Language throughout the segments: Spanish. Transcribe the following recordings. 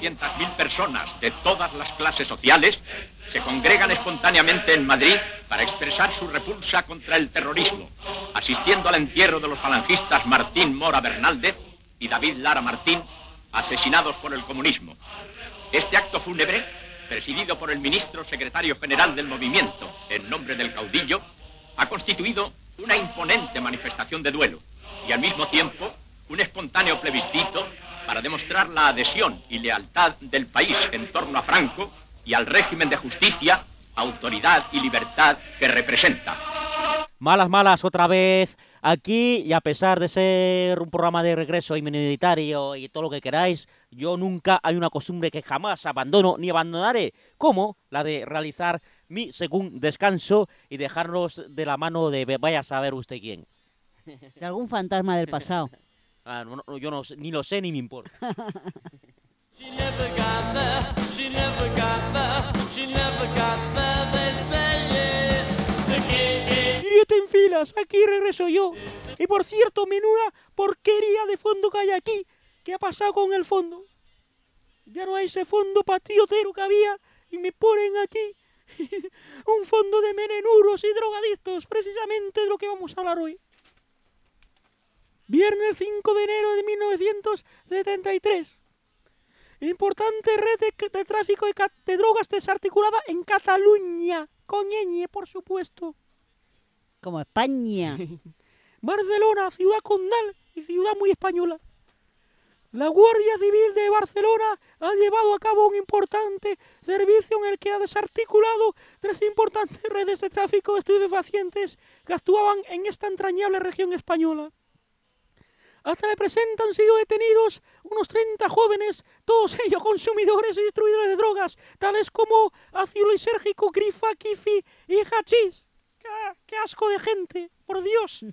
200.000 personas de todas las clases sociales se congregan espontáneamente en Madrid para expresar su repulsa contra el terrorismo, asistiendo al entierro de los falangistas Martín Mora Bernaldez y David Lara Martín, asesinados por el comunismo. Este acto fúnebre, presidido por el ministro secretario general del movimiento, en nombre del caudillo, ha constituido una imponente manifestación de duelo y al mismo tiempo un espontáneo plebiscito para demostrar la adhesión y lealtad del país en torno a Franco y al régimen de justicia, autoridad y libertad que representa. Malas otra vez aquí, y a pesar de ser un programa de regreso inmunitario y todo lo que queráis, yo nunca hay una costumbre que jamás abandono ni abandonaré, como la de realizar mi según descanso y dejarnos de la mano de vaya a saber usted quién. De algún fantasma del pasado. No, yo no, ni lo sé ni me importa. Irete en filas, aquí regreso yo. Y por cierto, menuda porquería de fondo que hay aquí. ¿Qué ha pasado con el fondo? Ya no hay ese fondo patriotero que había y me ponen aquí un fondo de menenuros y drogadictos, precisamente de lo que vamos a hablar hoy. Viernes 5 de enero de 1973. Importante red de tráfico de drogas desarticulada en Cataluña. Con ñ, por supuesto. Como España. Barcelona, ciudad condal y ciudad muy española. La Guardia Civil de Barcelona ha llevado a cabo un importante servicio en el que ha desarticulado 3 importantes redes de tráfico de estupefacientes que actuaban en esta entrañable región española. Hasta el presente han sido detenidos unos 30 jóvenes, todos ellos consumidores y distribuidores de drogas, tales como ácido lisérgico, grifa, kifi y hachís. ¡Qué asco de gente! ¡Por Dios!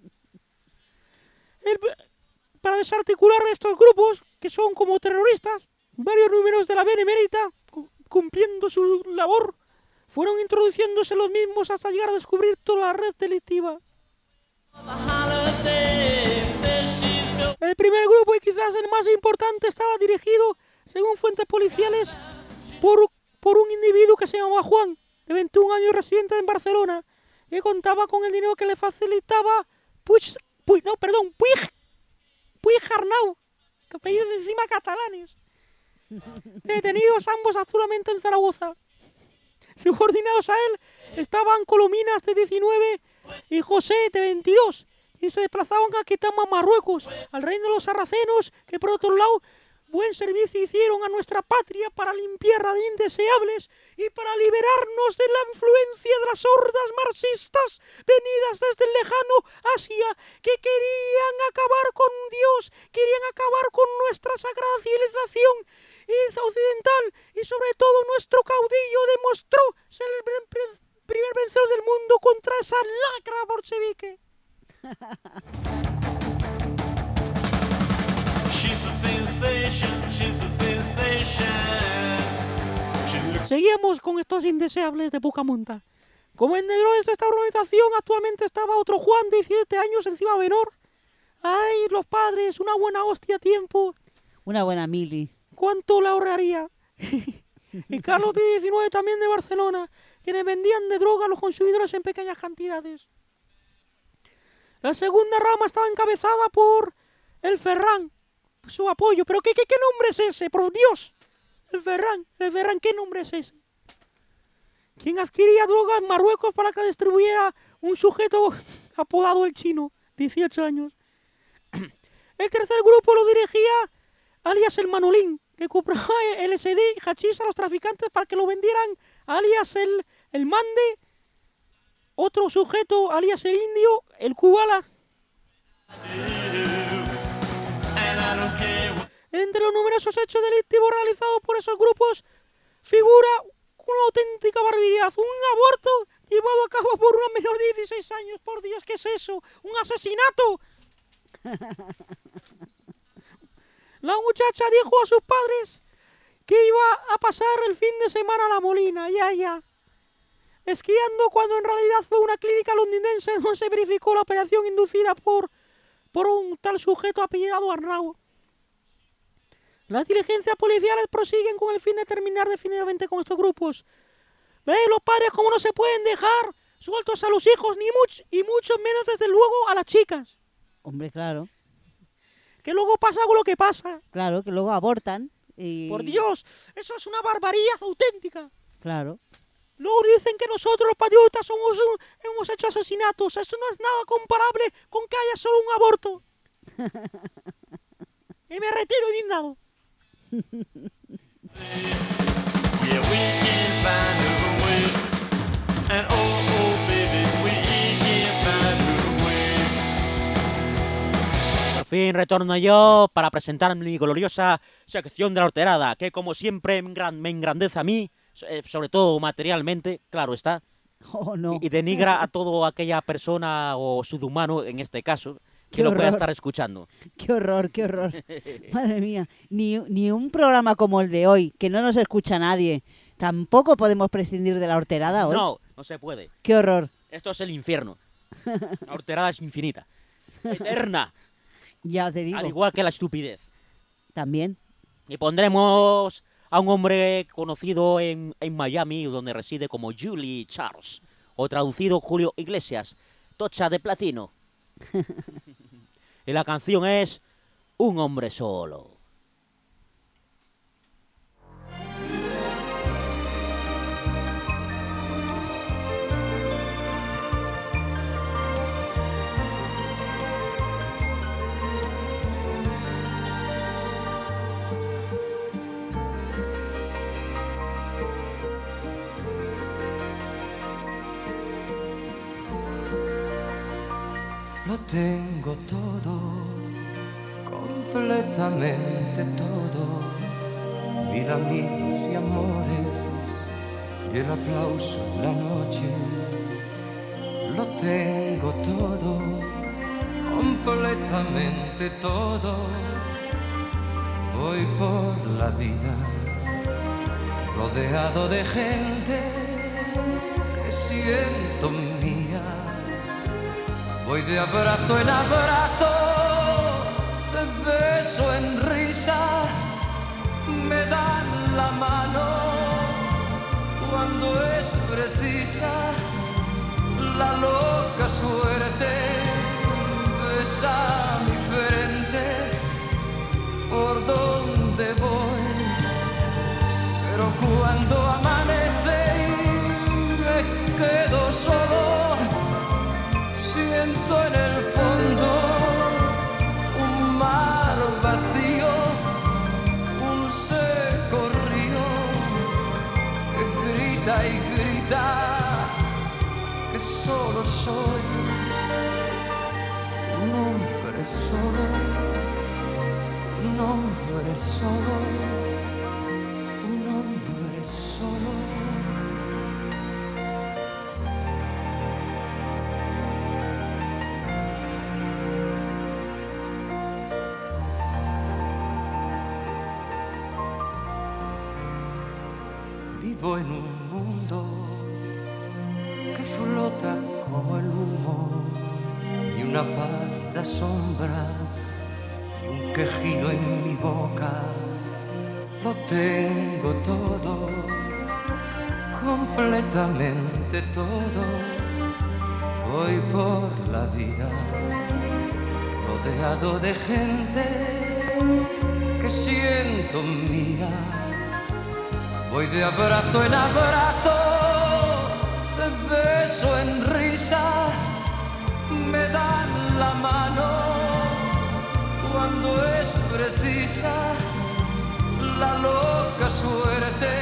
Para desarticular estos grupos, que son como terroristas, varios números de la Benemérita, cumpliendo su labor, fueron introduciéndose los mismos hasta llegar a descubrir toda la red delictiva. El primer grupo, y quizás el más importante, estaba dirigido, según fuentes policiales, por un individuo que se llamaba Juan, de 21 años, residente en Barcelona, que contaba con el dinero que le facilitaba Puig Arnau, que apellidos encima catalanes. Detenidos ambos actualmente en Zaragoza. Subordinados a él estaban Colominas, de 19, y José, de 22, y se desplazaban a Ketama, Marruecos, al reino de los sarracenos, que por otro lado buen servicio hicieron a nuestra patria para limpiar a indeseables y para liberarnos de la influencia de las hordas marxistas venidas desde el lejano Asia, que querían acabar con Dios, querían acabar con nuestra sagrada civilización occidental, y sobre todo nuestro caudillo demostró ser el primer vencedor del mundo contra esa lacra bolchevique. Seguíamos con estos indeseables de poca monta. Como vendedor de esta organización actualmente estaba otro Juan, de 17 años, encima menor. ¡Ay, los padres! Una buena hostia a tiempo. Una buena mili. ¿Cuánto la ahorraría? Y Carlos, de 19, también de Barcelona, quienes vendían de droga a los consumidores en pequeñas cantidades. La segunda rama estaba encabezada por el Ferran, su apoyo. ¿Pero qué nombre es ese? ¡Por Dios! El Ferran, ¿qué nombre es ese? Quien adquiría droga en Marruecos para que distribuyera un sujeto apodado el Chino, 18 años. El tercer grupo lo dirigía alias el Manolín, que compraba LSD y hachís a los traficantes para que lo vendieran, alias el Mande. Otro sujeto, alias el Indio, el Kubala. Entre los numerosos hechos delictivos realizados por esos grupos figura una auténtica barbaridad: un aborto llevado a cabo por una menor de 16 años. Por Dios, ¿qué es eso? ¡Un asesinato! La muchacha dijo a sus padres que iba a pasar el fin de semana a La Molina, esquiando, cuando en realidad fue una clínica londinense donde se verificó la operación inducida por un tal sujeto apellidado Arnau. Las diligencias policiales prosiguen con el fin de terminar definitivamente con estos grupos. ¿Veis los padres cómo no se pueden dejar sueltos a los hijos, y mucho menos, desde luego, a las chicas? Hombre, claro. Que luego pasa con lo que pasa. Claro, que luego abortan y... Por Dios, eso es una barbaridad auténtica. Claro. Luego dicen que nosotros los patriotas hemos hecho asesinatos. Eso no es nada comparable con que haya solo un aborto. Y me retiro indignado. Yeah, we can find a way. And oh, baby, we can find a way. Por fin retorno yo para presentar mi gloriosa sección de la horterada, que como siempre me engrandece a mí, sobre todo materialmente, claro está, Oh, no. y denigra a toda aquella persona o subhumano, en este caso, que Qué lo pueda horror. estar escuchando. Qué horror, qué horror. Madre mía. Ni un programa como el de hoy, que no nos escucha nadie. Tampoco podemos prescindir de la horterada hoy. No se puede. Qué horror. Esto es el infierno. La horterada es infinita, eterna, Ya te digo. al igual que la estupidez. También. Y pondremos a un hombre conocido en Miami, donde reside como Julie Charles, o traducido Julio Iglesias, Tocha de Platino. Y la canción es Un hombre solo. Lo tengo todo, completamente todo. 1000 amigos y amores y el aplauso en la noche. Lo tengo todo, completamente todo. Voy por la vida rodeado de gente que siento mía. Voy de abrazo en abrazo, de beso en risa, me dan la mano cuando es precisa. La loca suerte besa mi frente por donde voy, pero cuando amanece y me quedo solo, siento en el fondo un mar vacío, un seco río que grita y grita que solo soy un hombre solo, un hombre solo, un hombre solo. Vivo en un mundo que flota como el humo, y una pálida sombra y un quejido en mi boca. Lo tengo todo, completamente todo. Voy por la vida rodeado de gente que siento mía. Voy de abrazo en abrazo, de beso en risa, me dan la mano cuando es precisa. La loca suerte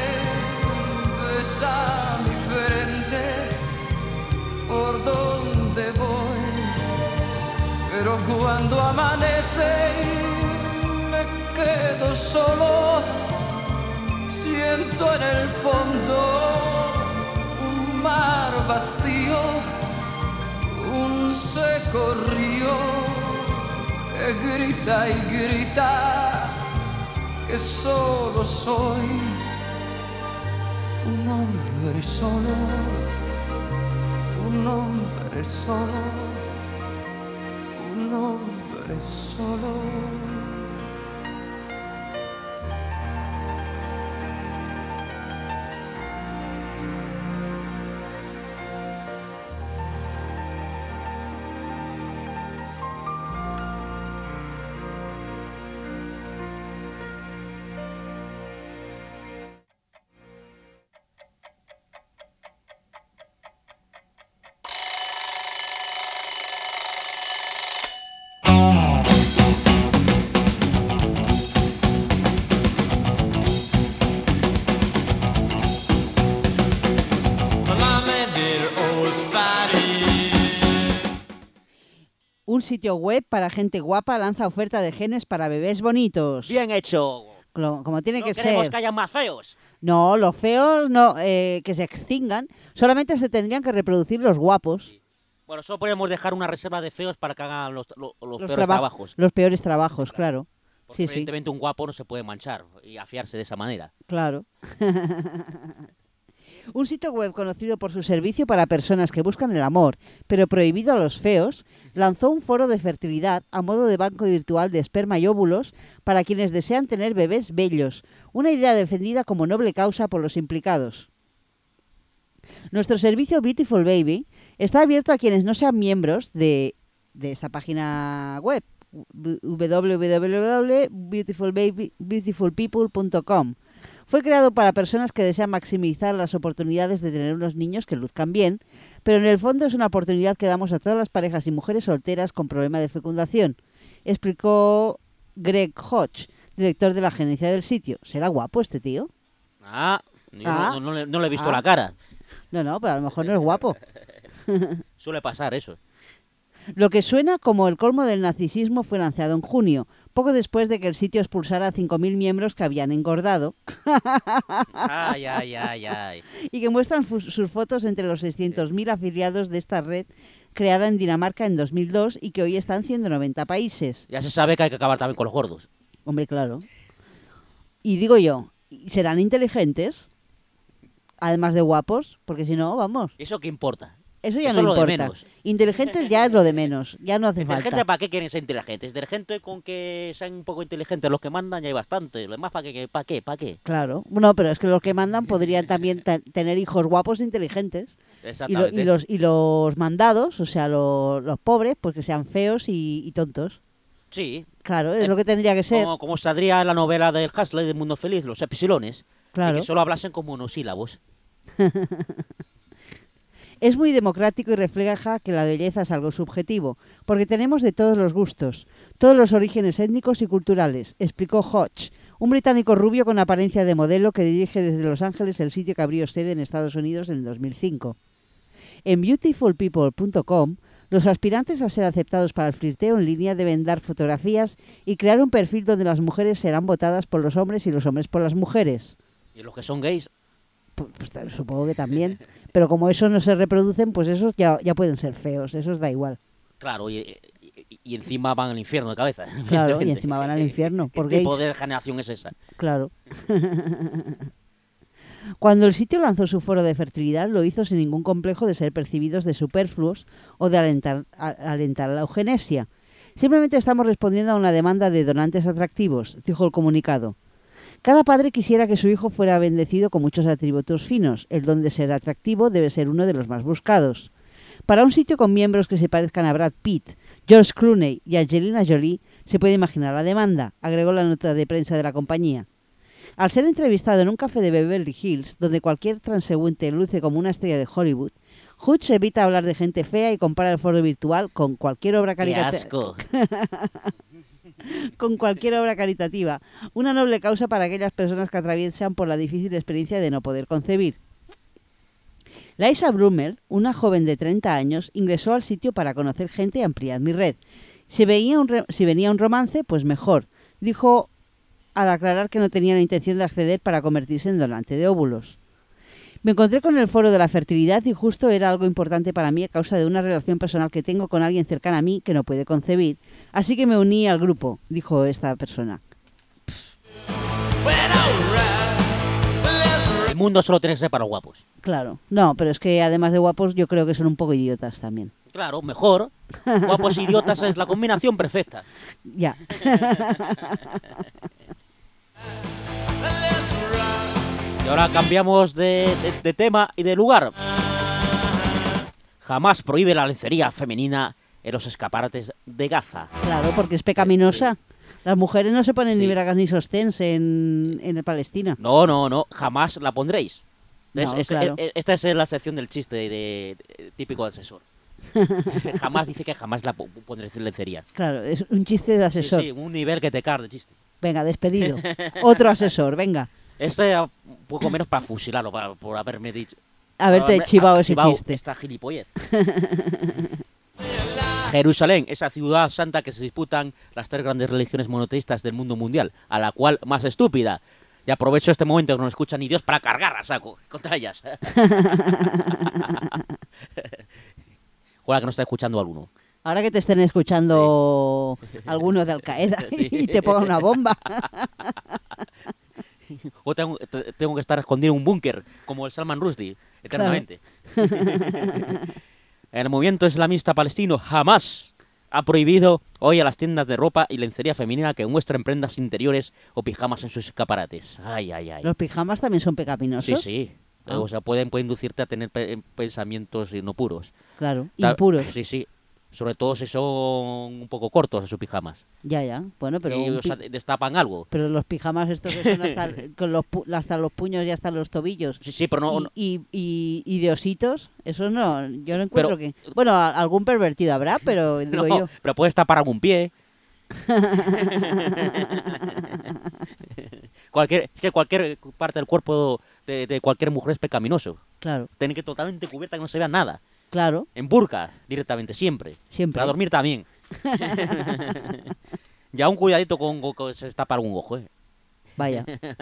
besa mi frente por donde voy, pero cuando amanece y me quedo solo, siento en el fondo un mar vacío, un seco río que grita y grita que solo soy un hombre solo, un hombre solo, un hombre solo. sitio web para gente guapa lanza oferta de genes para bebés bonitos. Bien hecho. Como tiene No que queremos ser. que haya más feos. No, los feos no, que se extingan. Solamente se tendrían que reproducir los guapos. Bueno, solo podemos dejar una reserva de feos para que hagan los peores traba- trabajos. Los peores trabajos, claro. Porque Sí, sí, evidentemente un guapo no se puede manchar y afiarse de esa manera. claro. Un sitio web conocido por su servicio para personas que buscan el amor, pero prohibido a los feos, lanzó un foro de fertilidad a modo de banco virtual de esperma y óvulos para quienes desean tener bebés bellos, una idea defendida como noble causa por los implicados. Nuestro servicio Beautiful Baby está abierto a quienes no sean miembros de esta página web, www.beautifulpeople.com. Fue creado para personas que desean maximizar las oportunidades de tener unos niños que luzcan bien, pero en el fondo es una oportunidad que damos a todas las parejas y mujeres solteras con problema de fecundación, explicó Greg Hodge, director de la gerencia del sitio. ¿Será guapo este tío? Yo no le he visto Ah. la cara. No, pero a lo mejor no es guapo. Suele pasar eso. Lo que suena como el colmo del narcisismo fue lanzado en junio, poco después de que el sitio expulsara a 5.000 miembros que habían engordado Ay. y que muestran sus fotos entre los 600.000 afiliados de esta red creada en Dinamarca en 2002 y que hoy está en 190 países. Ya se sabe que hay que acabar también con los gordos. Hombre, claro. Y digo yo, ¿serán inteligentes? Además de guapos, porque si no, vamos, ¿Eso qué importa? eso ya Eso no es lo de importa. menos. Inteligentes ya es lo de menos, ya no hace ¿Inteligente falta. para qué quieren ser inteligentes? Inteligente con que sean un poco inteligentes los que mandan ya hay bastante. Lo demás, ¿para qué? ¿Para qué? ¿Para qué? Claro, no, pero es que los que mandan podrían también tener hijos guapos e inteligentes. Exactamente. Y los mandados, o sea, los pobres, pues que sean feos y tontos. Sí. Claro, es lo que tendría que ser. Como saldría en la novela del Huxley, del Mundo Feliz, los epsilones. Claro. Y que solo hablasen con monosílabos. Es muy democrático y refleja que la belleza es algo subjetivo, porque tenemos de todos los gustos, todos los orígenes étnicos y culturales, explicó Hodge, un británico rubio con apariencia de modelo que dirige desde Los Ángeles el sitio que abrió sede en Estados Unidos en el 2005. En beautifulpeople.com, los aspirantes a ser aceptados para el flirteo en línea deben dar fotografías y crear un perfil donde las mujeres serán votadas por los hombres y los hombres por las mujeres. Y los que son gays, Pues supongo que también. Pero como esos no se reproducen, pues esos ya pueden ser feos. Esos da igual. claro, y encima van al infierno de cabeza. Claro, y evidentemente. encima van al infierno. ¿Qué Por tipo gays. de generación es esa? Claro. Cuando el sitio lanzó su foro de fertilidad, lo hizo sin ningún complejo de ser percibidos de superfluos o de alentar la eugenesia. Simplemente estamos respondiendo a una demanda de donantes atractivos, dijo el comunicado. Cada padre quisiera que su hijo fuera bendecido con muchos atributos finos. El don de ser atractivo debe ser uno de los más buscados. Para un sitio con miembros que se parezcan a Brad Pitt, George Clooney y Angelina Jolie, se puede imaginar la demanda, agregó la nota de prensa de la compañía. Al ser entrevistado en un café de Beverly Hills, donde cualquier transeúnte luce como una estrella de Hollywood, Hutch evita hablar de gente fea y compara el foro virtual con cualquier obra ¡Qué caritativa. asco! Con cualquier obra caritativa, una noble causa para aquellas personas que atraviesan por la difícil experiencia de no poder concebir. Liza Brummel, una joven de 30 años, ingresó al sitio para conocer gente y ampliar mi red. Si venía un romance, pues mejor, dijo al aclarar que no tenía la intención de acceder para convertirse en donante de óvulos. Me encontré con el foro de la fertilidad y justo era algo importante para mí a causa de una relación personal que tengo con alguien cercano a mí que no puede concebir. Así que me uní al grupo, dijo esta persona. El mundo solo tiene que ser para los guapos. Claro. No, pero es que además de guapos yo creo que son un poco idiotas también. Claro, mejor. Guapos e idiotas es la combinación perfecta. Ya. Y ahora cambiamos de tema y de lugar. Jamás prohíbe la lencería femenina en los escaparates de Gaza. Claro, porque es pecaminosa. Las mujeres no se ponen Sí. ni bragas ni sosténs en Palestina. No, jamás la pondréis. No, claro. Esta es la sección del chiste típico de asesor. Jamás dice que jamás la pondréis en lencería. Claro, es un chiste de asesor. Sí, un nivel que te cae de chiste. Venga, despedido. Otro asesor, venga. Este un poco menos para fusilarlo, por haberme dicho. Haberte chivado ese chivado chiste. esta gilipollez. Jerusalén, esa ciudad santa que se disputan las 3 grandes religiones monoteístas del mundo mundial, a la cual más estúpida. Y aprovecho este momento que no escucha ni Dios para cargar a saco contra ellas. Ojalá que no está escuchando alguno. Ahora que te estén escuchando algunos de Al Qaeda Sí. y te pongan una bomba. O tengo que estar escondido en un búnker, como el Salman Rushdie, eternamente. El movimiento islamista palestino jamás ha prohibido hoy a las tiendas de ropa y lencería femenina que muestren prendas interiores o pijamas en sus escaparates. Ay, ay, ay. ¿Los pijamas también son pecaminosos? Sí, sí. Ah. O sea, pueden inducirte a tener pensamientos no puros. Claro, Ta- impuros. Sí, sí. Sobre todo si son un poco cortos sus pijamas. Ya. Bueno, pero, Y, un o sea, pi- destapan algo. pero los pijamas estos que son hasta los puños y hasta los tobillos. Sí, sí, pero no... no- Y de ositos, eso no, yo no encuentro Pero- que... Bueno, algún pervertido habrá, pero digo no, yo... pero puedes tapar algún pie. Es que cualquier parte del cuerpo de cualquier mujer es pecaminoso. Claro, Tiene que totalmente cubierta, que no se vea nada. claro, En burka, directamente, siempre. siempre. Para dormir también. Ya un cuidadito con se tapa algún ojo, Vaya,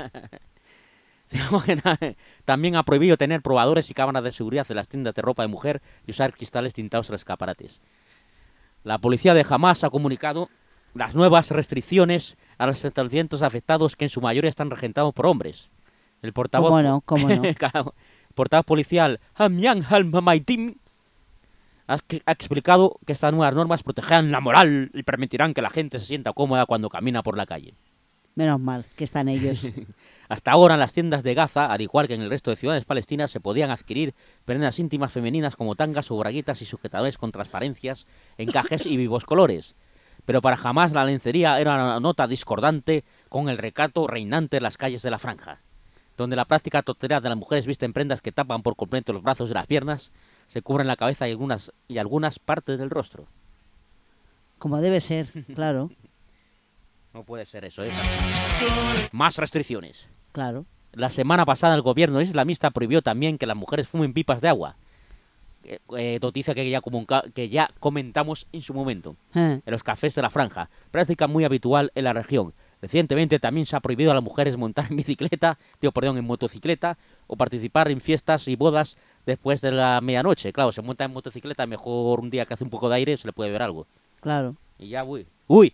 También ha prohibido tener probadores y cámaras de seguridad en las tiendas de ropa de mujer y usar cristales tintados en los escaparates. La policía de Hamas ha comunicado las nuevas restricciones a los establecimientos afectados, que en su mayoría están regentados por hombres. El portavoz, cómo no. Claro, el portavoz policial Hamyan Al-Mamaitim ha explicado que estas nuevas normas protegerán la moral y permitirán que la gente se sienta cómoda cuando camina por la calle. Menos mal que están ellos. Hasta ahora en las tiendas de Gaza, al igual que en el resto de ciudades palestinas, se podían adquirir prendas íntimas femeninas como tangas o braguitas y sujetadores con transparencias, encajes y vivos colores. Pero para Hamas la lencería era una nota discordante con el recato reinante en las calles de la franja, donde la práctica totalidad de las mujeres visten prendas que tapan por completo los brazos y las piernas, se cubren la cabeza y algunas partes del rostro. Como debe ser, claro, No puede ser eso, ¿eh? Más restricciones. claro. La semana pasada el gobierno islamista prohibió también que las mujeres fumen pipas de agua. Noticia que ya comentamos en su momento. En los cafés de la franja, práctica muy habitual en la región. Recientemente también se ha prohibido a las mujeres montar en motocicleta o participar en fiestas y bodas después de la medianoche. Claro, se monta en motocicleta, mejor un día que hace un poco de aire se le puede ver algo. Claro. Y ya, uy.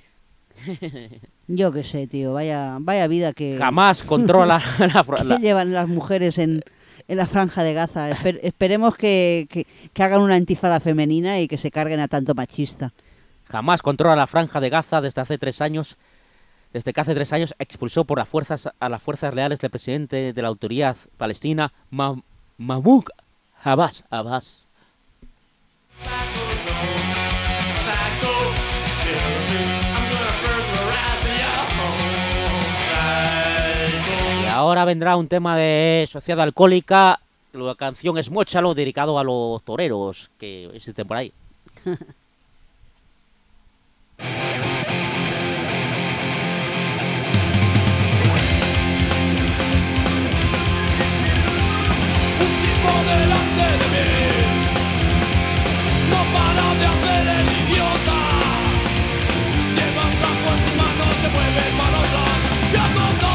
Yo qué sé, tío, vaya vida que, Jamás controla que llevan las mujeres en la franja de Gaza. Esperemos que hagan una intifada femenina y que se carguen a tanto machista. Jamás controla la franja de Gaza desde que hace 3 años expulsó por a las fuerzas leales del presidente de la autoridad palestina, Mahmoud Abbas. Y ahora vendrá un tema de Sociedad Alcohólica. La canción es Móchalo, dedicado a los toreros que existen por ahí. Un tipo delante de mí no para de hacer el idiota. Lleva un campo en sus manos, te mueve manosa y andando.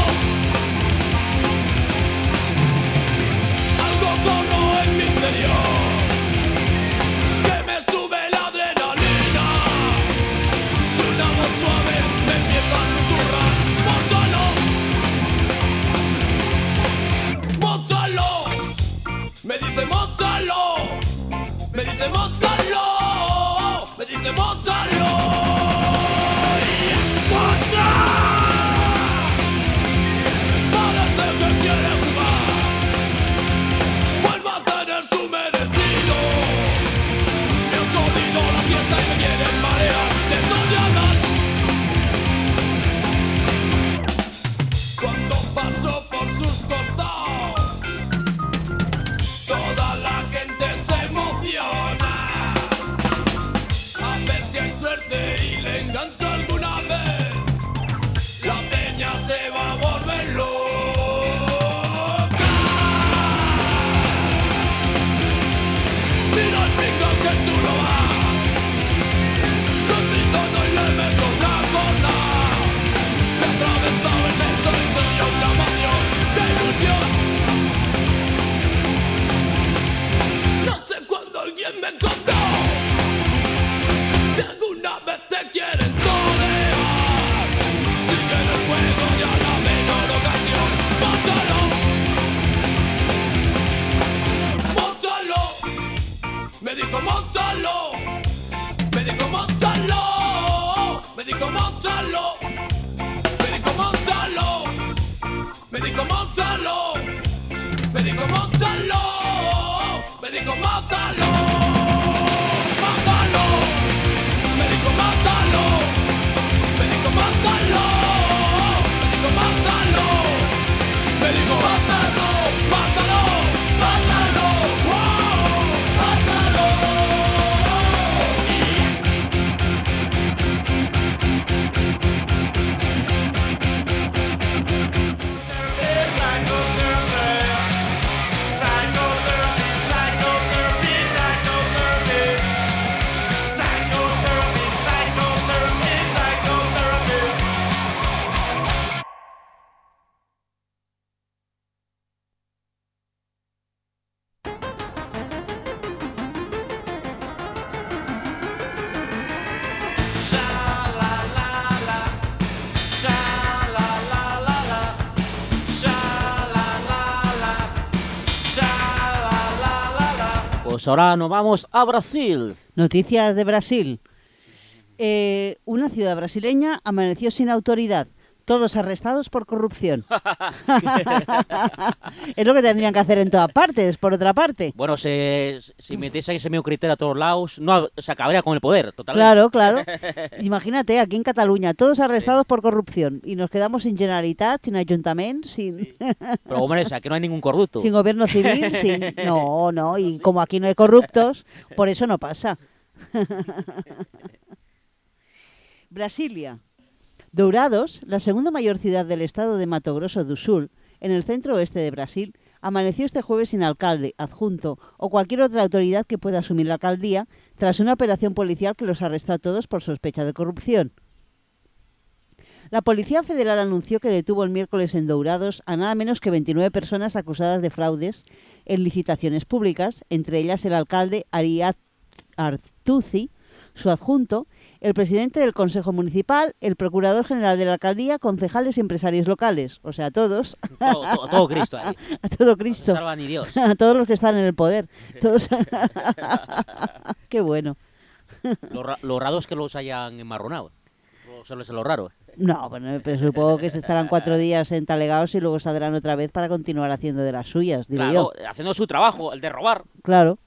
Algo corro en mi interior que me sube la adrenalina. Pues ahora nos vamos a Brasil. Noticias de Brasil. Una ciudad brasileña amaneció sin autoridad. Todos arrestados por corrupción. Es lo que tendrían que hacer en todas partes, por otra parte. Bueno, si metiese ese mismo criterio a todos lados, no se acabaría con el poder, totalmente. Claro, claro. Imagínate, aquí en Cataluña, todos arrestados por corrupción. Y nos quedamos sin Generalitat, sin Ayuntamiento, sin... Pero hombre, o sea, que no hay ningún corrupto. Sin gobierno civil, sin... No, no, y como aquí no hay corruptos, por eso no pasa. Brasilia. Dourados, la segunda mayor ciudad del estado de Mato Grosso do Sul, en el centro oeste de Brasil, amaneció este jueves sin alcalde, adjunto o cualquier otra autoridad que pueda asumir la alcaldía tras una operación policial que los arrestó a todos por sospecha de corrupción. La Policía Federal anunció que detuvo el miércoles en Dourados a nada menos que 29 personas acusadas de fraudes en licitaciones públicas, entre ellas el alcalde Ariad Artuzi, su adjunto, el presidente del Consejo Municipal, el procurador general de la alcaldía, concejales y empresarios locales. O sea, todos. Todo Cristo ahí. A todo No Cristo. se salva ni Dios. A todos los que están en el poder. Todos. Qué bueno. Lo raro es que los hayan enmarronado. Solo es lo raro. No, bueno, pero supongo que se estarán 4 días entalegados y luego saldrán otra vez para continuar haciendo de las suyas, digo Claro, yo. haciendo su trabajo, el de robar. Claro.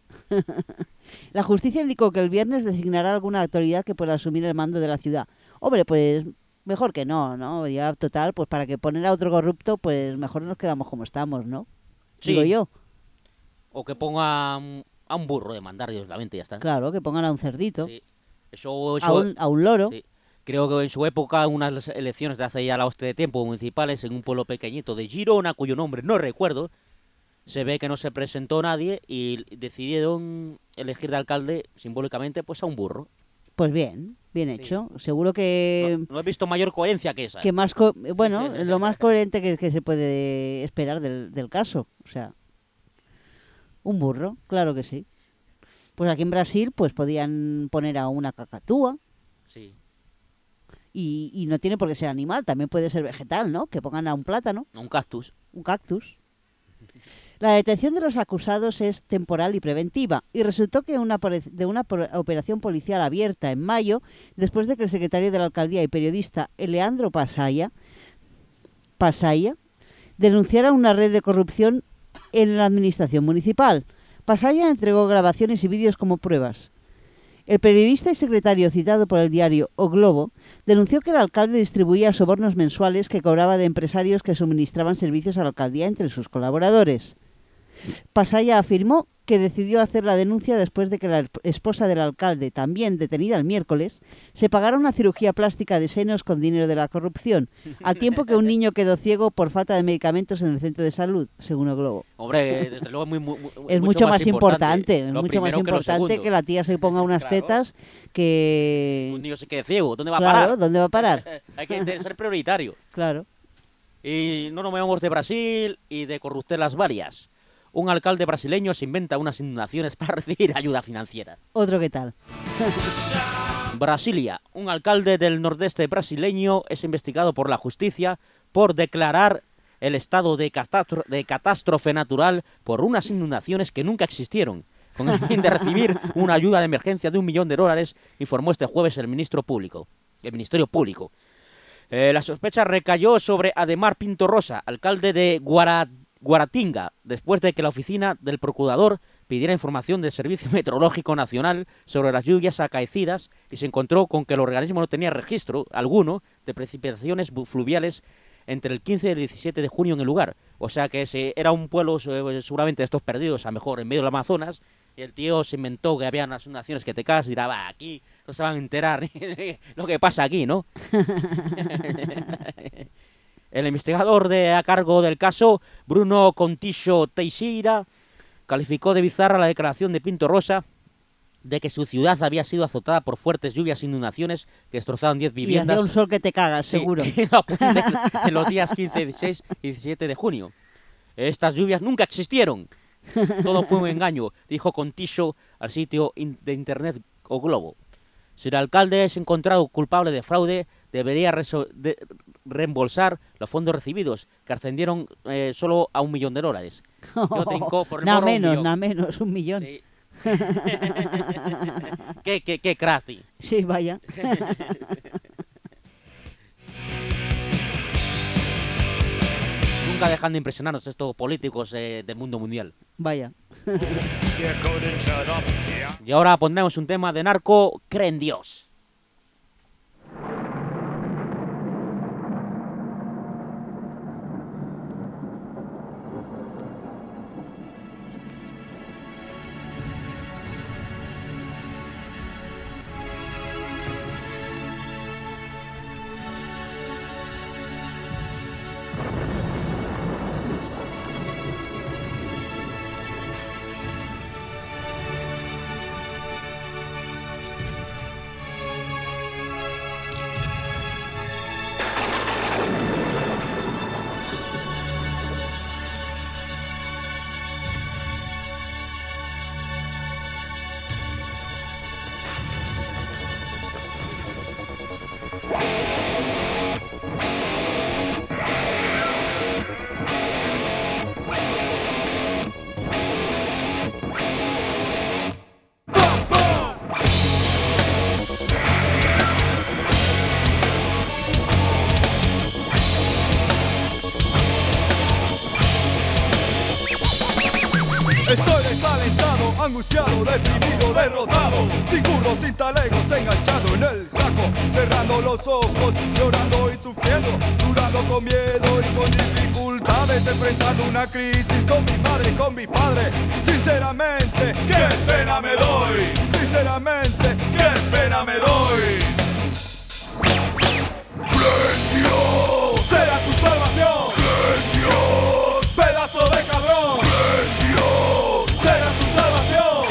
La justicia indicó que el viernes designará alguna autoridad que pueda asumir el mando de la ciudad. Hombre, pues mejor que no, ¿no? Ya total, pues para que poner a otro corrupto, pues mejor nos quedamos como estamos, ¿no? Sí. Digo yo. O que ponga a un burro de mandar directamente y ya está. Claro, que pongan a un cerdito, Sí. Eso, a un loro. sí. Creo que en su época, unas elecciones de hace ya la hostia de tiempo municipales en un pueblo pequeñito de Girona, cuyo nombre no recuerdo, se ve que no se presentó nadie y decidieron elegir de alcalde simbólicamente pues a un burro. Pues bien hecho. Seguro que... No he visto mayor coherencia que esa. que más bueno, lo más coherente que se puede esperar del caso. O sea, un burro, claro que sí. Pues aquí en Brasil pues podían poner a una cacatúa Sí. y no tiene por qué ser animal, también puede ser vegetal, ¿no? Que pongan a un plátano, Un cactus. un cactus. La detención de los acusados es temporal y preventiva y resultó que de una operación policial abierta en mayo, después de que el secretario de la alcaldía y periodista Leandro Pasaya denunciara una red de corrupción en la administración municipal. Pasaya entregó grabaciones y vídeos como pruebas. El periodista y secretario citado por el diario O Globo denunció que el alcalde distribuía sobornos mensuales que cobraba de empresarios que suministraban servicios a la alcaldía entre sus colaboradores. Pasaya afirmó que decidió hacer la denuncia después de que la esposa del alcalde, también detenida el miércoles, se pagara una cirugía plástica de senos con dinero de la corrupción, al tiempo que un niño quedó ciego por falta de medicamentos en el centro de salud, según El Globo. Hombre, desde luego Es mucho más importante, es Lo mucho más primero que lo importante segundo. que la tía se ponga unas Claro. tetas que... Un niño se quede ciego. ¿Dónde va a Claro, parar? ¿dónde va a parar? Hay que ser prioritario. Claro. Y no nos movemos de Brasil y de corruptelas varias. Un alcalde brasileño se inventa unas inundaciones para recibir ayuda financiera. Otro que tal. Brasilia. Un alcalde del nordeste brasileño es investigado por la justicia por declarar el estado de catástrofe natural por unas inundaciones que nunca existieron, con el fin de recibir una ayuda de emergencia de $1 millón, informó este jueves el Ministerio Público. La sospecha recayó sobre Ademar Pinto Rosa, alcalde de Guaratinga, después de que la oficina del procurador pidiera información del Servicio Meteorológico Nacional sobre las lluvias acaecidas y se encontró con que el organismo no tenía registro alguno de precipitaciones fluviales entre el 15 y el 17 de junio en el lugar. O sea que era un pueblo seguramente de estos perdidos, a lo mejor en medio del Amazonas, y el tío se inventó que había unas inundaciones que te cagas y dirá, va, aquí no se van a enterar lo que pasa aquí, ¿no? El investigador a cargo del caso, Bruno Contillo Teixeira, calificó de bizarra la declaración de Pinto Rosa de que su ciudad había sido azotada por fuertes lluvias e inundaciones que destrozaron 10 Y viviendas. hacía un sol que te cagas, Sí, seguro. en los días 15, 16 y 17 de junio. Estas lluvias nunca existieron. Todo fue un engaño, dijo Contillo al sitio de internet O Globo. Si el alcalde es encontrado culpable de fraude, debería reembolsar los fondos recibidos, que ascendieron solo a $1 millón. Yo tengo por el Nada morro, menos, 1 millón. Sí. Qué crafty. Sí, vaya. Nunca dejan de impresionarnos estos políticos del mundo mundial. Vaya. Y ahora pondremos un tema de Narco, Cree en Dios. Estoy desalentado, angustiado, deprimido, derrotado, sin curro, sin talegos, enganchado en el jaco, cerrando los ojos, llorando y sufriendo, dudando con miedo y con dificultades, enfrentando una crisis con mi madre y con mi padre. Sinceramente, qué pena me doy. Sinceramente, qué pena me doy. Dios, será tu salvación. Dios, pedazo de cabrón. Será tu salvación.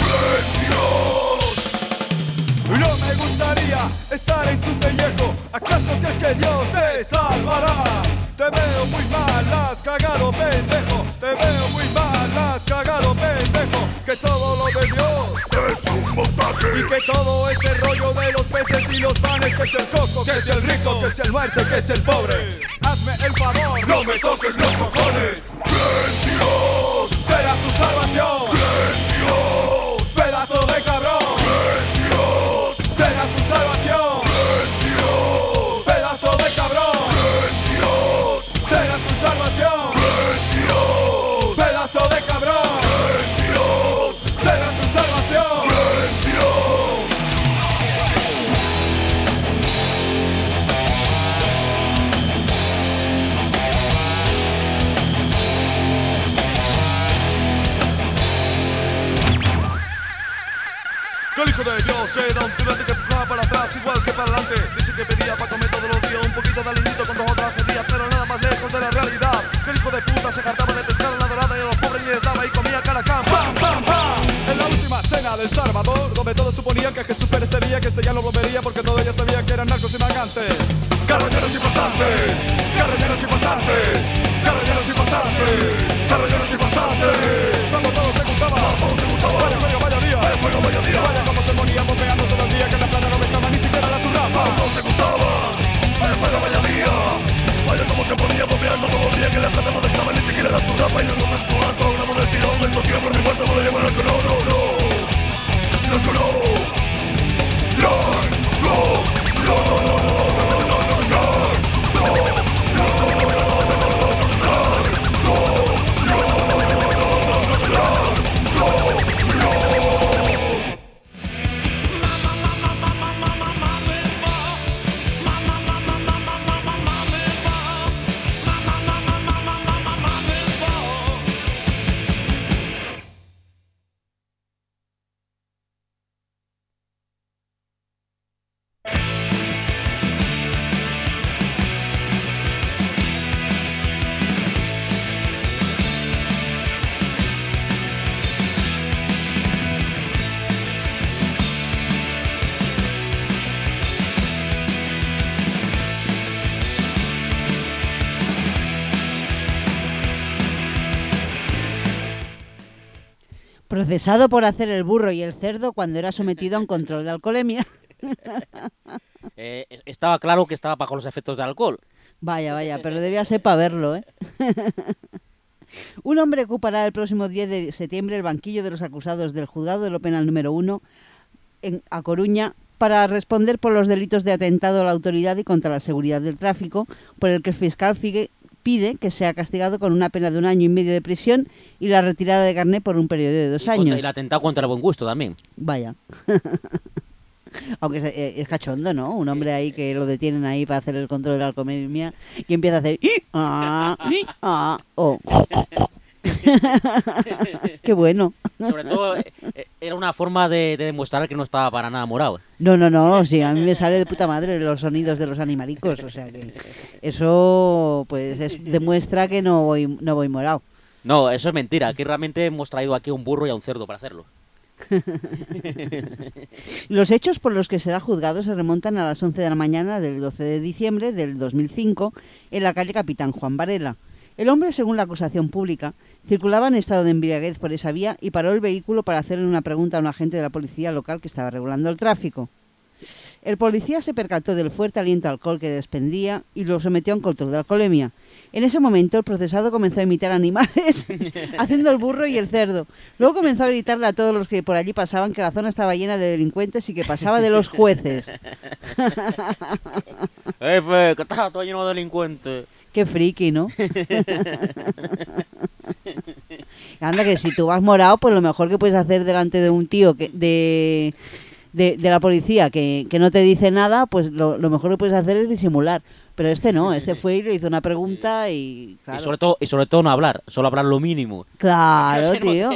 Dios. No me gustaría estar en tu pellejo. ¿Acaso crees que Dios te salvará? Te veo muy mal, has cagado, pendejo. Te veo muy mal, has cagado, pendejo. Que todo lo de Dios es un montaje. Y que todo ese rollo de los peces y los panes, que es el coco, que es el rico, que es el muerto, que es el pobre. Hazme el favor, no me toques los cojones. Dios, será tu salvación. Dios, pedazo de cabrón. Dios, será tu salvación. Dios, pedazo de cabrón. Dios, será tu salvación. Dios, pedazo de cabrón. Dios, será tu salvación. Dios. El hijo de Dios era un tirante que empujaba para atrás igual que para adelante. Dice que pedía para comer todos los días un poquito de alimento con 2 o 3 días, pero nada más lejos de la realidad. Que el hijo de puta se hartaba de pescar en la dorada y a los pobres les daba y comía caracán. ¡Pam, pam, pam! En la última cena del Salvador, donde todos suponían que Jesús perecería, que este ya no volvería porque todos ya sabían que eran narcos y magantes. Carroñeros y farsantes, carroñeros y farsantes, carroñeros y farsantes, carroñeros y farsantes. Cuando todo se juntaba, vaya juego, vaya día, vaya juego, vaya día. Vaya como se ponían bombeando todo el día, que la plata no becaba ni siquiera la zurrapa. Todo se juntaba, vaya juego, vaya día. Vaya como se ponía bombeando todo el día, que la plata no becaba ni siquiera la zurrapa. Y los demás por alto, grabo del tirón, del tío por mi muerte, me lo llevan al cono, no, no. No, no, no, no, no, no, Procesado por hacer el burro y el cerdo cuando era sometido a un control de alcoholemia. Estaba claro que estaba bajo los efectos del alcohol. Vaya, vaya, pero debía ser para verlo, ¿eh? Un hombre ocupará el próximo 10 de septiembre el banquillo de los acusados del juzgado de lo penal número 1 a Coruña para responder por los delitos de atentado a la autoridad y contra la seguridad del tráfico, por el que el fiscal pide que sea castigado con una pena de 1 año y medio de prisión y la retirada de carné por un periodo de 2 años. Y el atentado contra el buen gusto también. Vaya. Aunque es cachondo, ¿no? Un hombre ahí que lo detienen ahí para hacer el control de la alcoholemia y empieza a hacer... Qué bueno. Sobre todo, era una forma de demostrar que no estaba para nada morado. No, sí, a mí me sale de puta madre los sonidos de los animalicos, o sea que eso pues demuestra que no voy morado. No, eso es mentira, aquí realmente hemos traído aquí a un burro y a un cerdo para hacerlo. Los hechos por los que será juzgado se remontan a las 11 de la mañana del 12 de diciembre del 2005 en la calle Capitán Juan Varela. El hombre, según la acusación pública, circulaba en estado de embriaguez por esa vía y paró el vehículo para hacerle una pregunta a un agente de la policía local que estaba regulando el tráfico. El policía se percató del fuerte aliento de alcohol que desprendía y lo sometió a un control de alcoholemia. En ese momento el procesado comenzó a imitar animales, haciendo el burro y el cerdo. Luego comenzó a gritarle a todos los que por allí pasaban que la zona estaba llena de delincuentes y que pasaba de los jueces. Jefe, que está todo lleno de delincuentes. Qué friki, ¿no? Anda, que si tú vas morado, pues lo mejor que puedes hacer delante de un tío de la policía que no te dice nada, pues lo mejor que puedes hacer es disimular. Pero este no, este fue y le hizo una pregunta y... Claro. Y sobre todo no hablar, solo hablar lo mínimo. Claro, tío.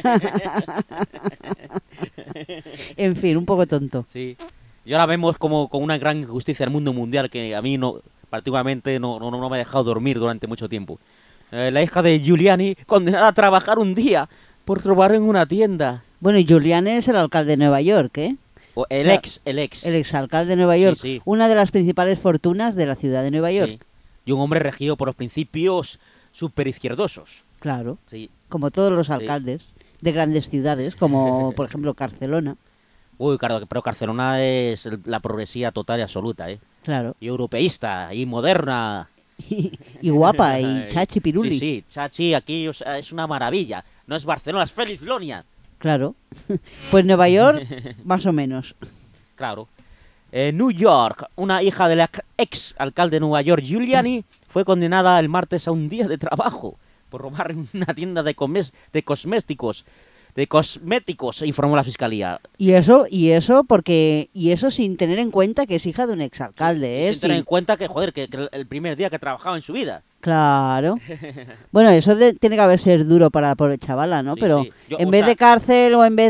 En fin, un poco tonto. Sí. Y ahora vemos como una gran injusticia en el mundo mundial que a mí particularmente no me ha dejado dormir durante mucho tiempo. La hija de Giuliani condenada a trabajar un día por robar en una tienda. Bueno, y Giuliani es el alcalde de Nueva York, ¿eh? El exalcalde de Nueva York, sí. Una de las principales fortunas de la ciudad de Nueva York. Sí. Y un hombre regido por los principios superizquierdosos. Claro, Sí. como todos los alcaldes de grandes ciudades, como por ejemplo Barcelona. Uy, claro, pero Barcelona es la progresía total y absoluta, ¿eh? Claro. Y europeísta, y moderna. Y guapa, y chachi piruli. Sí, chachi, aquí es una maravilla. No es Barcelona, es Felizlonia. Claro. Pues Nueva York, más o menos. Claro. New York, una hija del ex alcalde de Nueva York, Giuliani, fue condenada el martes a un día de trabajo por robar en una tienda de cosméticos, informó la fiscalía. Y eso sin tener en cuenta que es hija de un exalcalde, ¿eh? Sin tener en cuenta que el primer día que trabajaba en su vida. Claro. Bueno, eso tiene que haber ser duro para la pobre chavala, ¿no? Sí, Pero sí. en vez de cárcel o en vez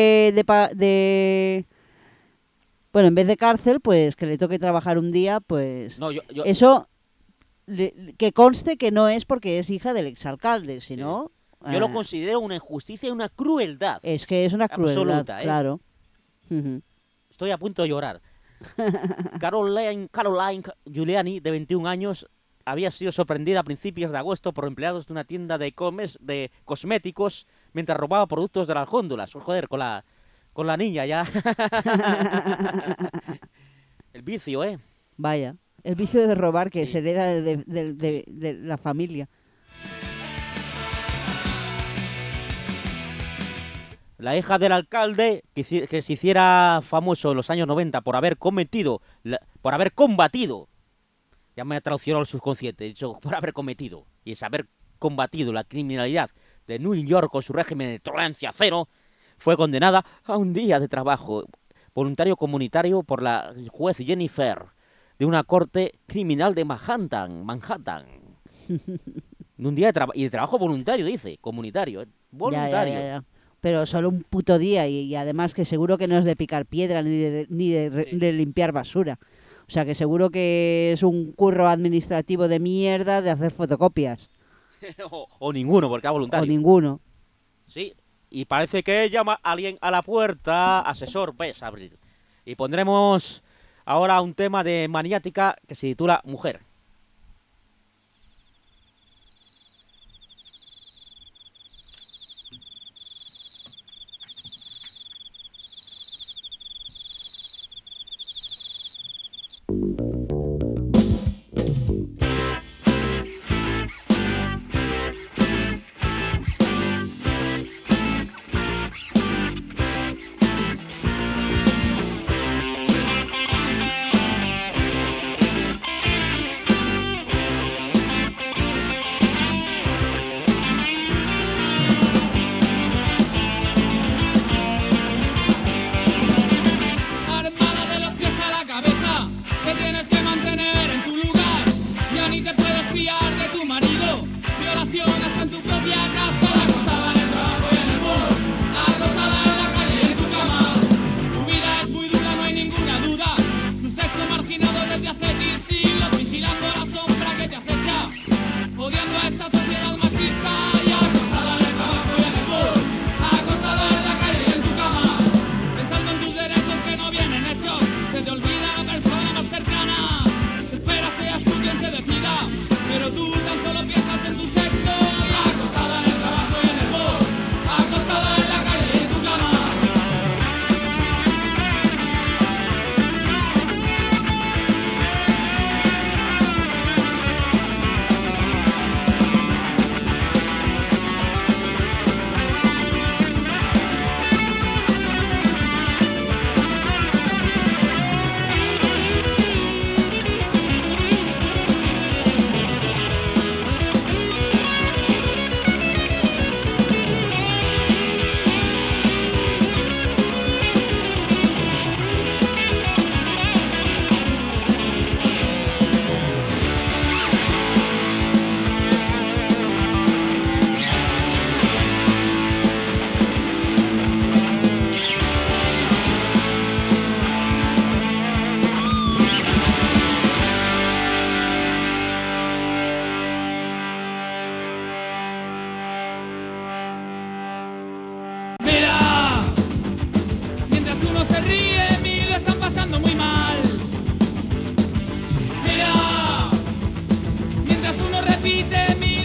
bueno, en vez de cárcel, pues que le toque trabajar un día, pues No, eso que conste que no es porque es hija del exalcalde, sino yo lo considero una injusticia y una crueldad. es que es una crueldad, absoluta, ¿eh? claro. Ujú. Estoy a punto de llorar. Caroline Giuliani, de 21 años, había sido sorprendida a principios de agosto por empleados de una tienda de cosméticos mientras robaba productos de las góndolas. Joder, con la niña ya. El vicio, ¿eh? Vaya, el vicio de robar que se hereda de la familia. La hija del alcalde, que se hiciera famoso en los años 90 por haber combatido, ya me ha traducido al subconsciente, he dicho, por haber cometido, y es haber combatido la criminalidad de New York con su régimen de tolerancia cero, fue condenada a un día de trabajo voluntario comunitario por la juez Jennifer de una corte criminal de Manhattan. Un día de trabajo voluntario, dice, comunitario, voluntario. Ya. Pero solo un puto día y además que seguro que no es de picar piedra ni de limpiar basura. O sea que seguro que es un curro administrativo de mierda de hacer fotocopias. o ninguno, porque es voluntario. O ninguno. Sí, y parece que llama a alguien a la puerta, asesor, ves a abrir. Y pondremos ahora un tema de Maniática que se titula Mujer.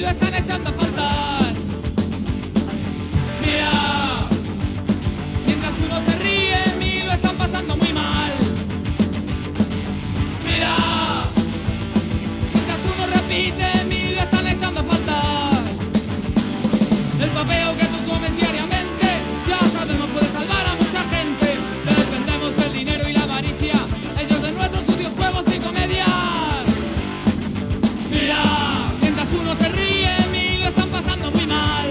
lo están echando a faltar. Mira, mientras uno se ríe, mil lo están pasando muy mal. Mira, mientras uno repite, mil lo están echando a faltar. El papeo que tú comes diariamente, ya sabemos, puede salvar a mucha gente. Dependemos del dinero y la avaricia, ellos de nuestros sucios juegos y comedias. Mira, mientras uno se ríe, mil lo están pasando muy mal.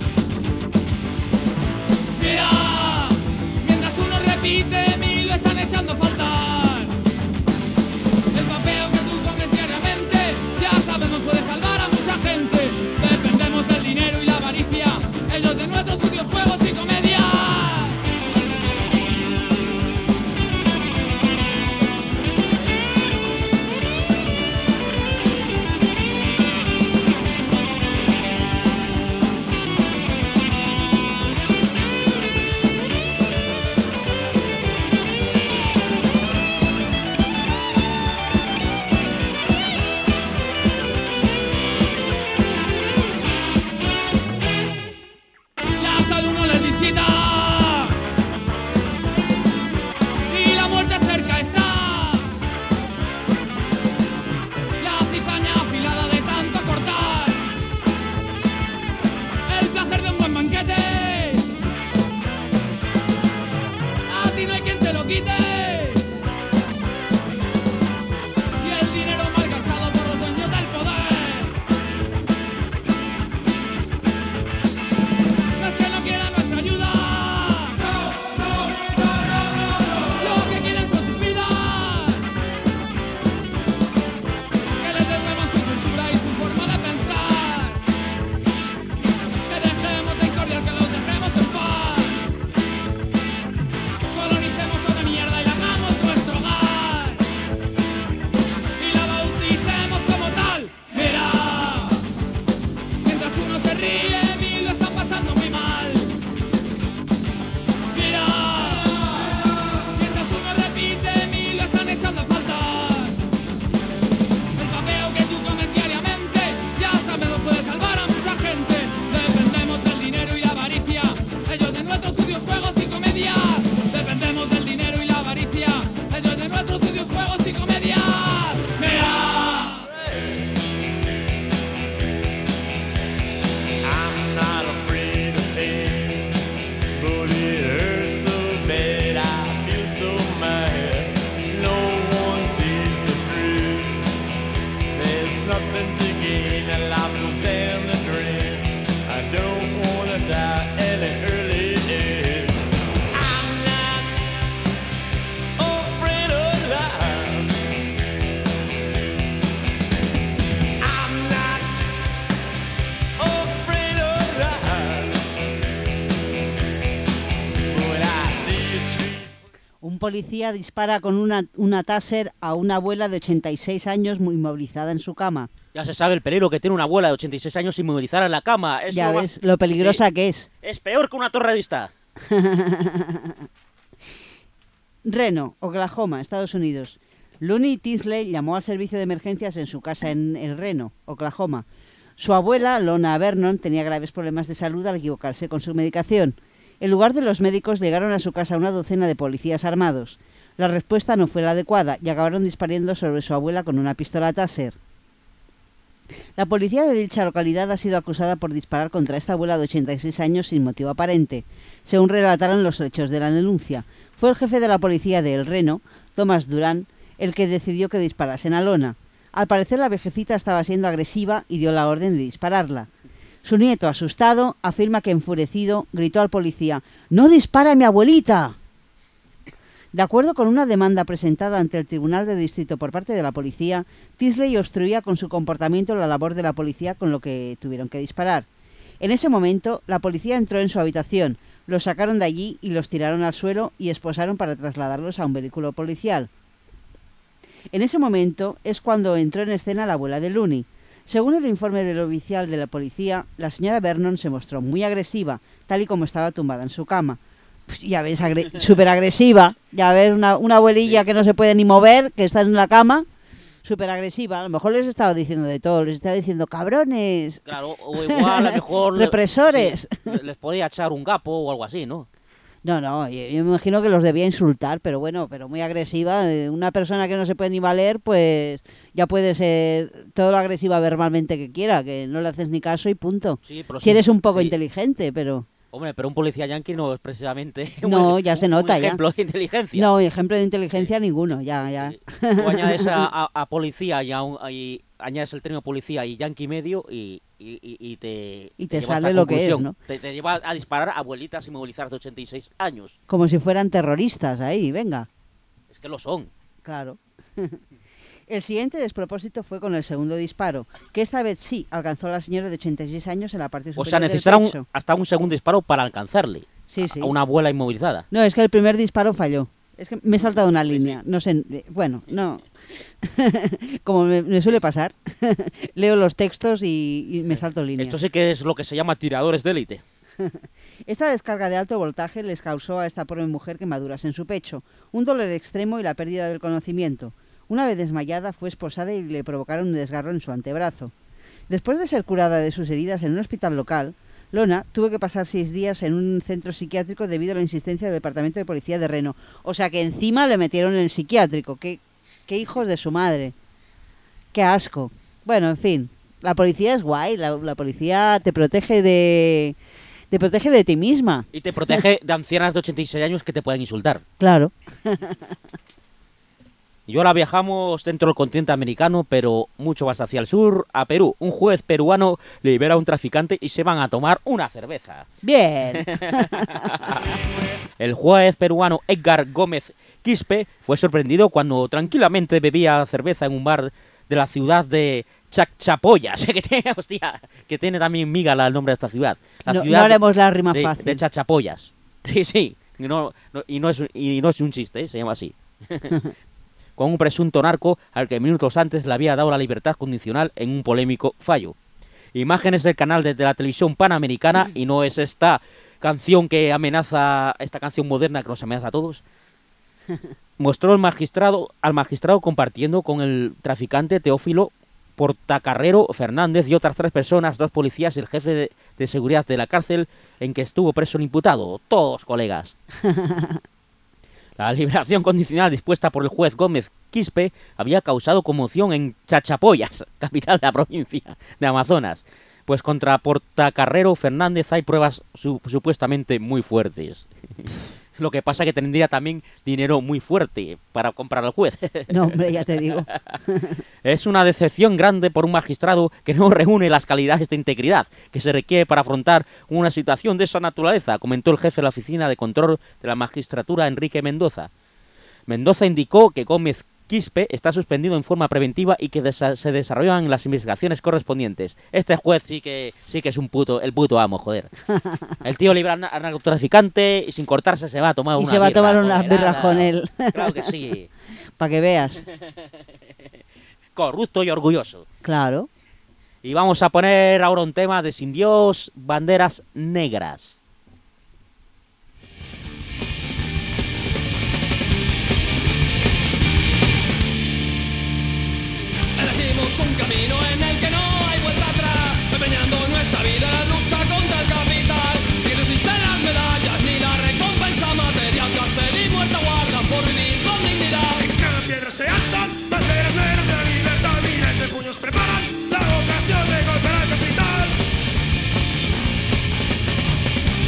Mira, mientras uno repite, mil lo están echando a faltar. El papeo que tú comes diariamente, ya sabemos, puede salvar a mucha gente. Dependemos del dinero y la avaricia, ellos de nuestros sucios juegos y comedias. La salud no les visita y la muerte cerca está. La cizaña afilada de tanto cortar, el placer de un buen banquete, a ti no hay quien te lo quite. Y el dinero malgastado por los dueños del poder. No es que no quieran nuestra ayuda. Lo que quieren son sus vidas. Que les demos su cultura y su forma de pensar. Que dejemos de incordiar, que los dejemos en paz. Colonicemos toda mierda y la hagamos nuestro hogar. Y la bauticemos como tal. Mira, mientras uno se ríe, mil lo están pasando muy mal. Mira, mientras uno repite, mil lo están echando a faltar. El papeo que tú comes diariamente, ya sabemos, puede salvar a mucha gente. Dependemos del dinero y la avaricia, ellos de nuestros sucios juegos y comedias. Dependemos del dinero y la avaricia, ellos de nuestros sucios juegos y comedias. Mira. I'm not afraid of pain, but it hurts so bad. I feel so mad. No one sees the truth. There's nothing to gain, and life goes down the drain. I don't wanna die at an early age. I'm not afraid of life. I'm not afraid of life. When I see a street. Un policía dispara con una Taser a una abuela de 86 años muy inmovilizada en su cama. Ya se sabe el peligro que tiene una abuela de 86 años inmovilizada en la cama. Eso Ya va- ves lo peligrosa Sí. que es. Es peor que una torre vista. Reno, Oklahoma, Estados Unidos. Looney Tinsley llamó al servicio de emergencias en su casa en el Reno, Oklahoma. Su abuela, Lona Vernon, tenía graves problemas de salud al equivocarse con su medicación. En lugar de los médicos, llegaron a su casa una docena de policías armados. La respuesta no fue la adecuada y acabaron disparando sobre su abuela con una pistola Taser. La policía de dicha localidad ha sido acusada por disparar contra esta abuela de 86 años sin motivo aparente, según relataron los hechos de la denuncia. Fue el jefe de la policía de El Reno, Thomas Duran, el que decidió que disparasen a Lona. Al parecer la viejecita estaba siendo agresiva y dio la orden de dispararla. Su nieto, asustado, afirma que enfurecido gritó al policía: «¡No dispara a mi abuelita!». De acuerdo con una demanda presentada ante el Tribunal de Distrito por parte de la policía, Tinsley obstruía con su comportamiento la labor de la policía, con lo que tuvieron que disparar. En ese momento, la policía entró en su habitación, los sacaron de allí y los tiraron al suelo y esposaron para trasladarlos a un vehículo policial. En ese momento es cuando entró en escena la abuela de Looney. Según el informe del oficial de la policía, la señora Vernon se mostró muy agresiva, tal y como estaba tumbada en su cama. Pues ya ves, súper agresiva. Ya ves, una abuelilla que no se puede ni mover, que está en la cama. súper agresiva, a lo mejor les estaba diciendo de todo, les estaba diciendo cabrones, Claro, o igual a lo mejor... represores. sí, les podía echar un gapo o algo así, ¿no? No, yo me imagino que los debía insultar, pero bueno, pero muy agresiva. Una persona que no se puede ni valer, pues ya puede ser todo lo agresiva verbalmente que quiera, que no le haces ni caso y punto. Sí, pero Si eres un poco sí. inteligente, pero... Hombre, pero un policía yanqui no es precisamente No, ya se nota, un ya. ejemplo de inteligencia. No, ejemplo de inteligencia ninguno, ya. Tú añades a policía y añades el término policía y yanqui medio y te te lleva a sale esta lo que es, conclusión. ¿no? Te lleva a disparar a abuelitas inmovilizadas de 86 años. Como si fueran terroristas ahí, venga. Es que lo son. Claro. El siguiente despropósito fue con el segundo disparo, que esta vez sí alcanzó a la señora de 86 años en la parte O superior sea, del necesitaron pecho. hasta un segundo disparo para alcanzarle Sí, sí. a una abuela inmovilizada. No, es que el primer disparo falló. Es que me he saltado una línea. No sé, bueno, no. Como me suele pasar, leo los textos y me salto líneas. Esto sí que es lo que se llama tiradores de élite. Esta descarga de alto voltaje les causó a esta pobre mujer quemaduras en su pecho, un dolor extremo y la pérdida del conocimiento. Una vez desmayada fue esposada y le provocaron un desgarro en su antebrazo. Después de ser curada de sus heridas en un hospital local, Lona tuvo que pasar 6 días en un centro psiquiátrico debido a la insistencia del Departamento de Policía de Reno. O sea que encima le metieron en el psiquiátrico. ¡Qué hijos de su madre! ¡Qué asco! Bueno, en fin, la policía es guay, la policía te protege de ti misma. Y te protege de ancianas de 86 años que te pueden insultar. Claro. Y ahora viajamos dentro del continente americano, pero mucho más hacia el sur, a Perú. Un juez peruano libera a un traficante y se van a tomar una cerveza. Bien. El juez peruano Edgar Gómez Quispe fue sorprendido cuando tranquilamente bebía cerveza en un bar de la ciudad de Chachapoyas, que tiene también miga el nombre de esta ciudad. La No ciudad haremos la rima de fácil. Chachapoyas. Sí, y no es un chiste, se llama así. Con un presunto narco al que minutos antes le había dado la libertad condicional en un polémico fallo. Imágenes del canal de la televisión panamericana, y no es esta canción que amenaza, esta canción moderna que nos amenaza a todos, mostró al magistrado compartiendo con el traficante Teófilo Portacarrero Fernández y otras 3 personas, 2 policías y el jefe de seguridad de la cárcel en que estuvo preso el imputado, todos colegas. La liberación condicional dispuesta por el juez Gómez Quispe había causado conmoción en Chachapoyas, capital de la provincia de Amazonas, pues contra Portacarrero Fernández hay pruebas supuestamente muy fuertes. Lo que pasa que tendría también dinero muy fuerte para comprar al juez. No, hombre, ya te digo. Es una decepción grande por un magistrado que no reúne las calidades de integridad que se requiere para afrontar una situación de esa naturaleza, comentó el jefe de la Oficina de Control de la Magistratura, Enrique Mendoza. Mendoza indicó que Gómez Quispe está suspendido en forma preventiva y que se desarrollan las investigaciones correspondientes. Este juez sí que es el puto amo, joder. El tío libra al narcotraficante y sin cortarse se va a tomar Y una se va a birra, tomar unas joder, birras con él. Claro que sí. Para que veas. Corrupto y orgulloso. Claro. Y vamos a poner ahora un tema de Sin Dios, Banderas Negras. Elegimos un camino en el que no hay vuelta atrás, empeñando nuestra vida en la lucha contra el capital. Y no existen las medallas ni la recompensa material, cárcel y muerte guardan por vivir con dignidad. En cada piedra se alzan banderas negras de la libertad. Miles de puños preparan la ocasión de golpear al capital.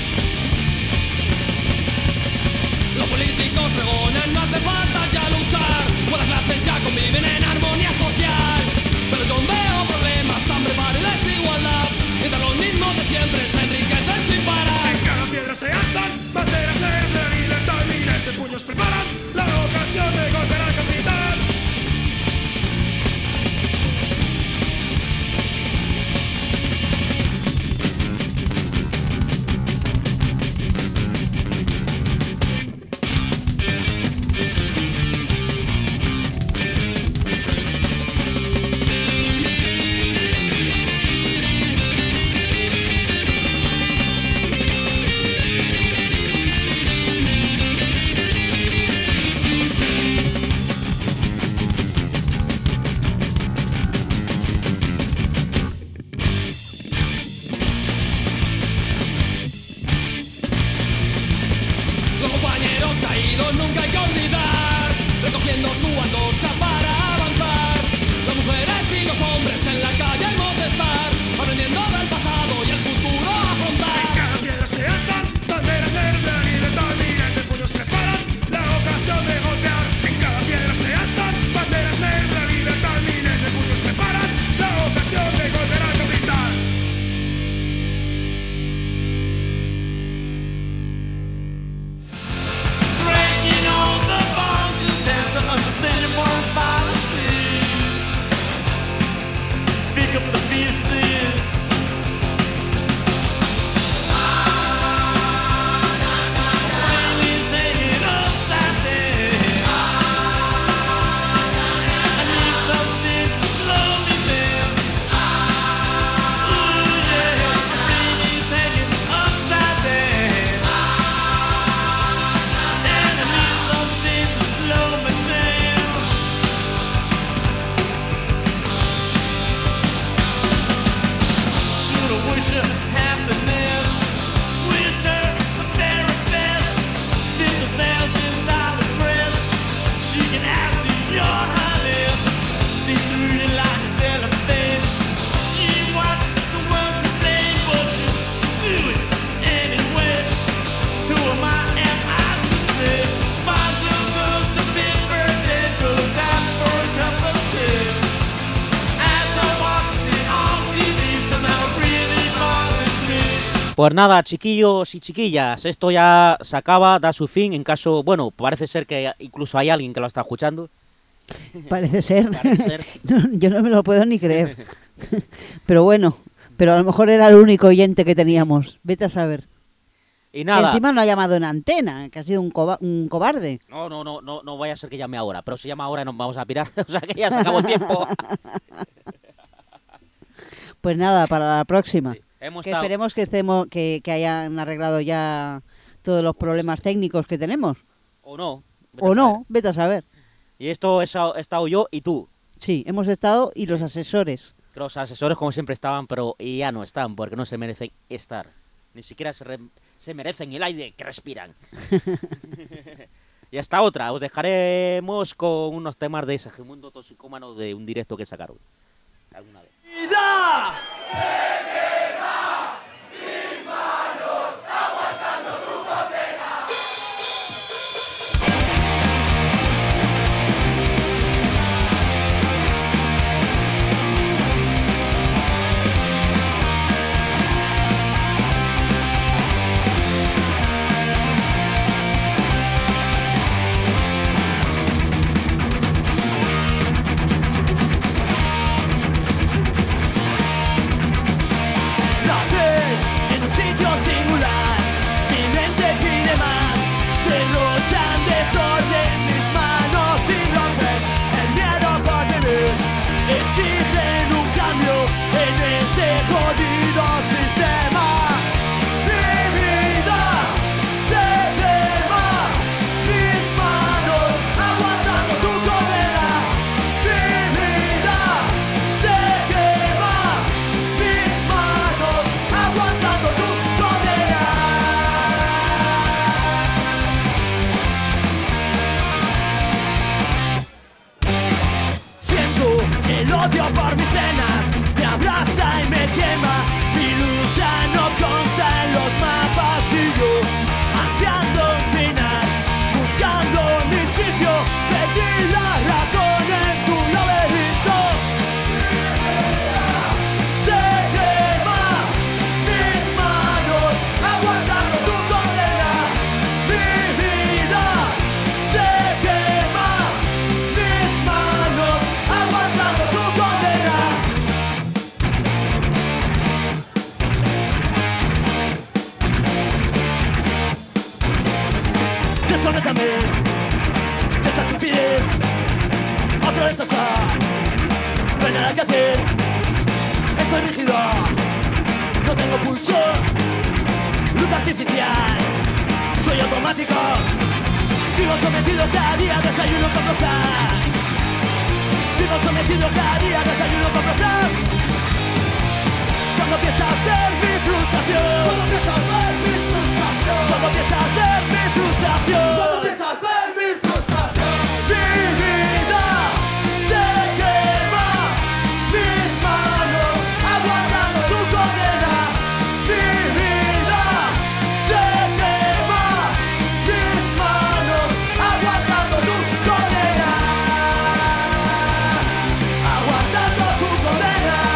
pick up the pieces. Finally hanging upside down. I need something to slow me down. Ooh yeah, finally hanging upside down. And I need something to slow me down. Shoulda, wisha, happiness. Wish her the very best. $50,000 press. She can ask you your highness. See through you like cellophane. You watch the world complain, but you do it anyway. Who am I and I to say? Mine's supposed to be birthday, goes out for a cup of tea. As I watched it on TV, somehow really bothered me. Pues nada, chiquillos y chiquillas, esto ya se acaba, da su fin. En caso, bueno, parece ser que incluso hay alguien que lo está escuchando. Parece ser. Parece ser. No, yo no me lo puedo ni creer. Pero bueno, pero a lo mejor era el único oyente que teníamos. Vete a saber. Y Y nada. encima no ha llamado en antena, que ha sido un cobarde. No vaya a ser que llame ahora, pero si llama ahora nos vamos a pirar, o sea que ya se acabó el tiempo. Pues nada, para la próxima. Sí, hemos Que estado- esperemos que estemos, que hayan arreglado ya todos los problemas técnicos que tenemos. O no. vete O a saber. no, vete a saber. Y esto he estado yo y tú. Sí, hemos estado y los asesores. Los asesores como siempre estaban, pero ya no están, porque no se merecen estar. Ni siquiera se merecen el aire que respiran. Y hasta otra, os dejaremos con unos temas de Segimundo Toxicómano de un directo que sacaron alguna vez. Nací en un sitio singular, mi mente pide más, derrochan desorden mis manos sin romper, el miedo por vivir, exigen un cambio en este jodido sistema. Mi vida se quema, mis manos aguantando tu condena. Mi vida se quema, mis manos aguantando tu condena. Siento el odio por mis venas, me abraza y me quema. Mi lucha no consta en los mapas y yo ansiando un final, buscando mi sitio, perdí la razón en tu laberinto. Se quema, mis manos aguantando tu condena. Mi vida se quema, mis manos aguantando tu condena. Desconéctame de esta estupidez, otra ventosa, no hay nada que hacer. Estoy rígido, no tengo pulso, luz artificial, soy automático. Vivo sometido cada día, desayuno con brotar. Vivo sometido cada día, desayuno con brotar. Cuando piensas ver mi frustración, cuando piensas ver mi frustración, cuando piensas ver mi frustración, cuando piensas ver mi frustración. Mi vida se quema, mis manos aguantando tu condena. Mi vida se quema, mis manos aguantando tu condena. Aguantando tu condena.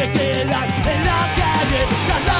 se quedan en la calle.